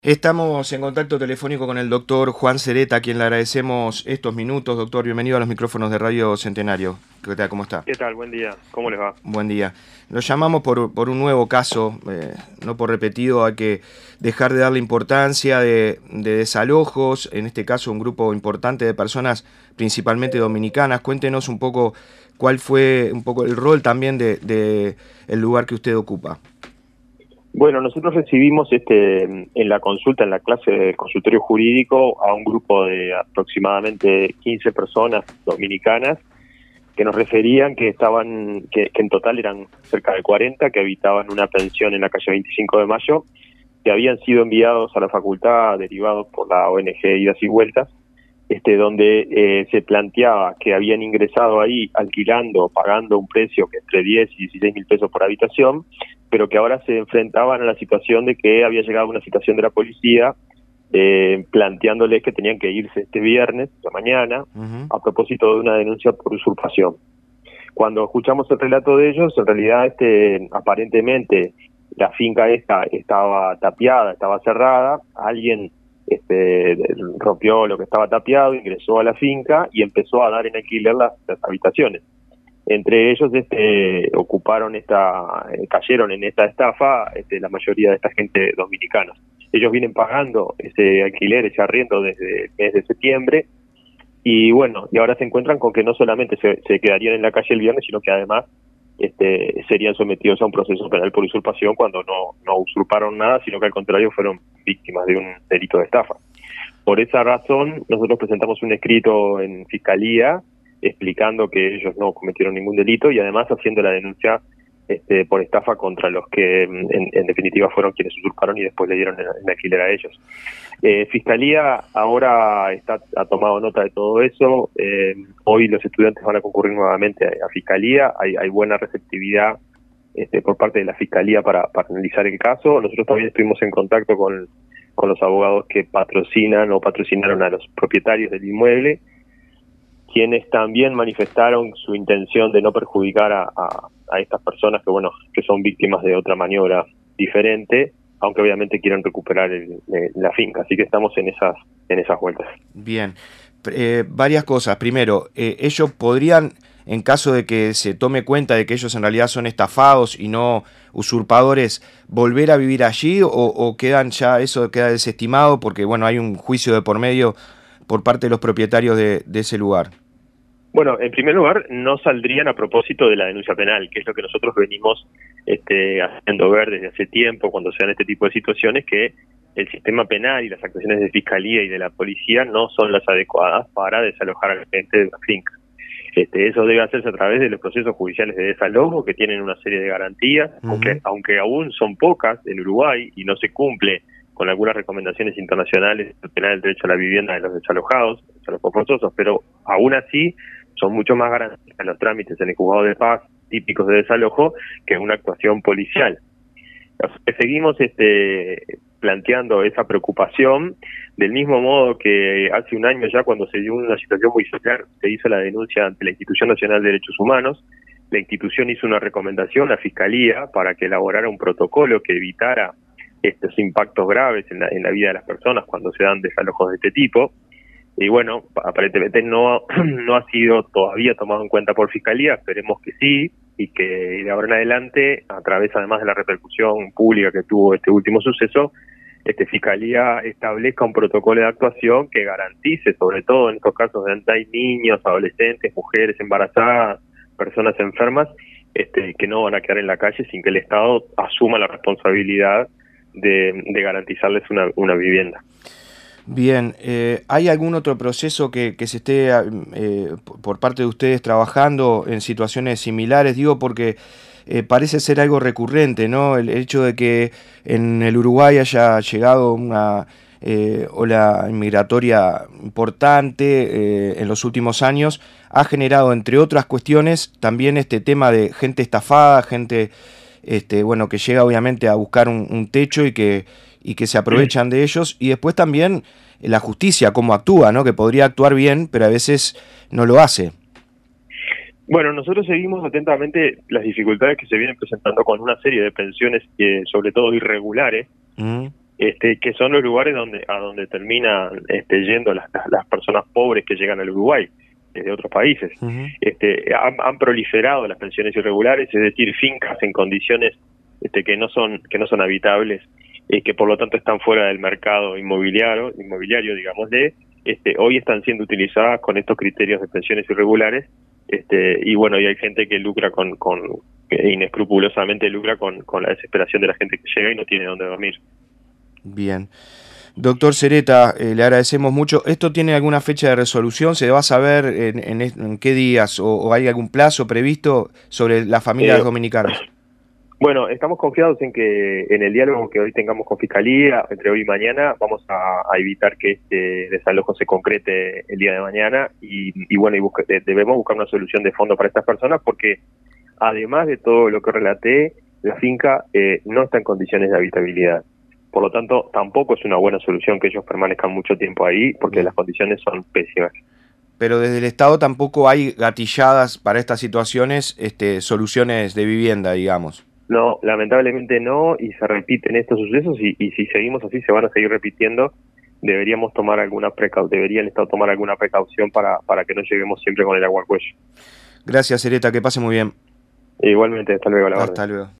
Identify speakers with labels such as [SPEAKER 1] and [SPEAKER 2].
[SPEAKER 1] Estamos en contacto telefónico con el doctor Juan Cereta, a quien le agradecemos estos minutos. Doctor, bienvenido a los micrófonos de Radio Centenario. ¿Qué tal? ¿Cómo está?
[SPEAKER 2] ¿Qué tal? Buen día. ¿Cómo les va?
[SPEAKER 1] Buen día. Lo llamamos por un nuevo caso, no por repetido. Hay que dejar de darle importancia de desalojos, en este caso un grupo importante de personas, principalmente dominicanas. Cuéntenos un poco cuál fue un poco el rol también de el lugar que usted ocupa.
[SPEAKER 2] Bueno, nosotros recibimos en la consulta, en la clase de consultorio jurídico, a un grupo de aproximadamente 15 personas dominicanas que nos referían que en total eran cerca de 40, que habitaban una pensión en la calle 25 de Mayo, que habían sido enviados a la facultad derivados por la ONG Idas y Vueltas, donde se planteaba que habían ingresado ahí alquilando, pagando un precio que entre 10 y 16 mil pesos por habitación, pero que ahora se enfrentaban a la situación de que había llegado una citación de la policía planteándoles que tenían que irse este viernes, la mañana, a propósito de una denuncia por usurpación. Cuando escuchamos el relato de ellos, en realidad aparentemente la finca esta estaba tapiada, estaba cerrada, alguien rompió lo que estaba tapiado, ingresó a la finca y empezó a dar en alquiler las habitaciones. Entre ellos cayeron en esta estafa la mayoría de esta gente dominicana. Ellos vienen pagando ese alquiler, ese arriendo desde el mes de septiembre, y bueno, y ahora se encuentran con que no solamente se quedarían en la calle el viernes, sino que además serían sometidos a un proceso penal por usurpación cuando no usurparon nada, sino que al contrario fueron víctimas de un delito de estafa. Por esa razón, nosotros presentamos un escrito en Fiscalía explicando que ellos no cometieron ningún delito y además haciendo la denuncia por estafa contra los que en definitiva fueron quienes usurparon y después le dieron en alquiler a ellos. Fiscalía ahora ha tomado nota de todo eso. Hoy los estudiantes van a concurrir nuevamente a Fiscalía. Hay buena receptividad por parte de la Fiscalía para analizar el caso. Nosotros también estuvimos en contacto con los abogados que patrocinan o patrocinaron a los propietarios del inmueble, quienes también manifestaron su intención de no perjudicar a estas personas que son víctimas de otra maniobra diferente, aunque obviamente quieren recuperar la finca. Así que estamos en esas vueltas.
[SPEAKER 1] Bien, varias cosas. Primero, ellos podrían, en caso de que se tome cuenta de que ellos en realidad son estafados y no usurpadores, volver a vivir allí o eso queda desestimado porque hay un juicio de por medio por parte de los propietarios de ese lugar.
[SPEAKER 2] Bueno, en primer lugar, no saldrían a propósito de la denuncia penal, que es lo que nosotros venimos haciendo ver desde hace tiempo cuando se dan este tipo de situaciones, que el sistema penal y las actuaciones de fiscalía y de la policía no son las adecuadas para desalojar a la gente de la finca. Eso debe hacerse a través de los procesos judiciales de desalojo, que tienen una serie de garantías, aunque aún son pocas en Uruguay y no se cumple con algunas recomendaciones internacionales del penal del derecho a la vivienda de los desalojados forzosos, pero aún así son mucho más garantistas los trámites en el juzgado de paz típicos de desalojo que una actuación policial. Seguimos planteando esa preocupación, del mismo modo que hace un año ya, cuando se dio una situación muy similar, se hizo la denuncia ante la Institución Nacional de Derechos Humanos. La institución hizo una recomendación a la Fiscalía para que elaborara un protocolo que evitara estos impactos graves en la vida de las personas cuando se dan desalojos de este tipo. Y bueno, aparentemente no ha sido todavía tomado en cuenta por Fiscalía. Esperemos que sí, y que de ahora en adelante, a través además de la repercusión pública que tuvo este último suceso, Fiscalía establezca un protocolo de actuación que garantice, sobre todo en estos casos donde hay niños, adolescentes, mujeres embarazadas, personas enfermas, que no van a quedar en la calle sin que el Estado asuma la responsabilidad de garantizarles una vivienda.
[SPEAKER 1] Bien, ¿hay algún otro proceso que se esté por parte de ustedes trabajando en situaciones similares? Digo porque parece ser algo recurrente, ¿no? El hecho de que en el Uruguay haya llegado una ola migratoria importante en los últimos años ha generado, entre otras cuestiones, también este tema de gente estafada, gente que llega obviamente a buscar un techo y que se aprovechan de ellos, y después también la justicia, cómo actúa, ¿no? Que podría actuar bien, pero a veces no lo hace.
[SPEAKER 2] Bueno, nosotros seguimos atentamente las dificultades que se vienen presentando con una serie de pensiones, sobre todo irregulares, que son los lugares a donde terminan yendo las personas pobres que llegan al Uruguay desde otros países.
[SPEAKER 1] Ujú.
[SPEAKER 2] Han proliferado las pensiones irregulares, es decir, fincas en condiciones que no son habitables, que por lo tanto están fuera del mercado inmobiliario, digámosle. Hoy están siendo utilizadas con estos criterios de pensiones irregulares, y bueno, y hay gente que lucra inescrupulosamente lucra con la desesperación de la gente que llega y no tiene dónde dormir.
[SPEAKER 1] Bien. Doctor Sereta, le agradecemos mucho. ¿Esto tiene alguna fecha de resolución? ¿Se va a saber en qué días o hay algún plazo previsto sobre las familias dominicanas?
[SPEAKER 2] Bueno, estamos confiados en que en el diálogo que hoy tengamos con Fiscalía, entre hoy y mañana, vamos a evitar que este desalojo se concrete el día de mañana y bueno, debemos buscar una solución de fondo para estas personas porque además de todo lo que relaté, la finca no está en condiciones de habitabilidad. Por lo tanto, tampoco es una buena solución que ellos permanezcan mucho tiempo ahí porque las condiciones son pésimas.
[SPEAKER 1] Pero desde el Estado tampoco hay gatilladas para estas situaciones, soluciones de vivienda, digamos.
[SPEAKER 2] No, lamentablemente no, y se repiten estos sucesos y si seguimos así se van a seguir repitiendo. Debería el Estado tomar alguna precaución para que no lleguemos siempre con el agua al cuello.
[SPEAKER 1] Gracias, Sereta, que pase muy bien.
[SPEAKER 2] Igualmente, hasta luego, la orden.
[SPEAKER 1] Hasta luego.